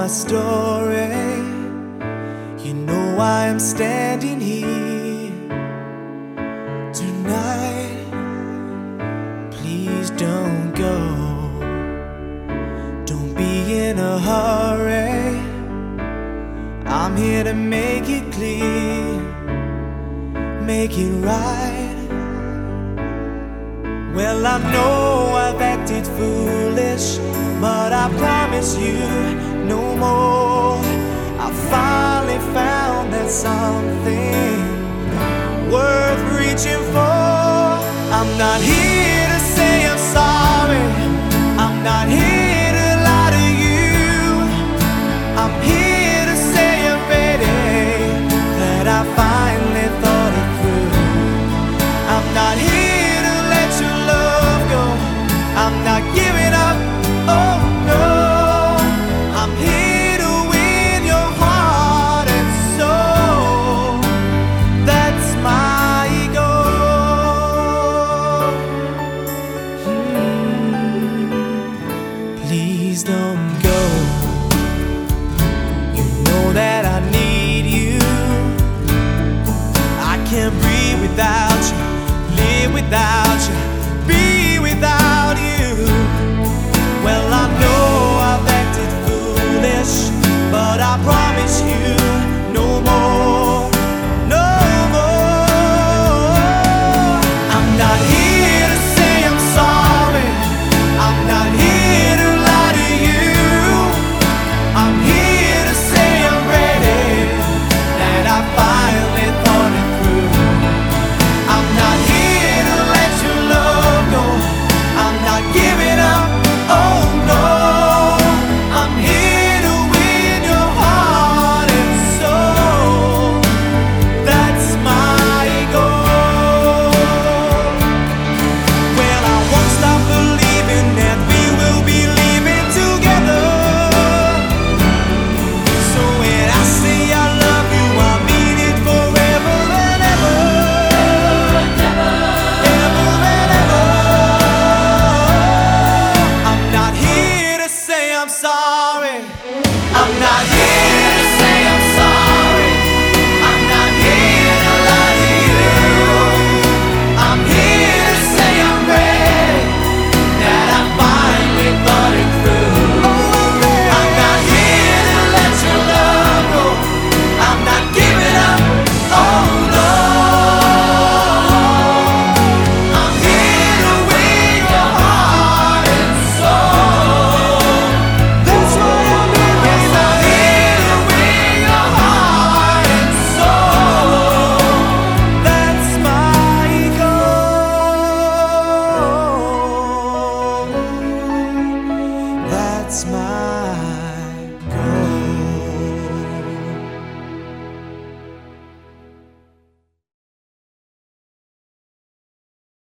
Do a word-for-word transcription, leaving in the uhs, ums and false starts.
my story, you know I am standing here tonight. Please don't go, don't be in a hurry. I'm here to make it clear, make it right. Well, I know I've acted foolish, but I promise you no more. I finally found that something worth reaching for. I'm not here to say I'm sorry, I'm not here to lie to you. I'm here to say I'm ready, that I finally thought it through. I'm not here to let your love go, I'm not giving up, oh no. I'm here to win your heart and soul, that's my goal. hmm. Please don't go, you know that I need you. I can't breathe without you, live without you, be without you. Well, I know I've acted foolish, but I promise you no more, no more. I'm not here to say I'm sorry, I'm not here to lie to you. I'm here to say I'm ready, that I finally thought it through. I'm not here to let your love go, I'm not giving up, oh no. I'm here to win your heart and soul, that's my goal. Well, I won't stop believing that we will be living together. So when I say I love you, I mean it forever and ever, ever and ever. I'm not here to say I'm sorry, I'm not here to say I'm sorry, I'm not here to lie to you. I'm here to say I'm ready, that I finally thought it through. I'm not here to let your love go, I'm not giving up, oh no. I'm here to win your heart and soul, that's what I'm here. Yes, I'm here to win your heart and soul, that's my goal, that's my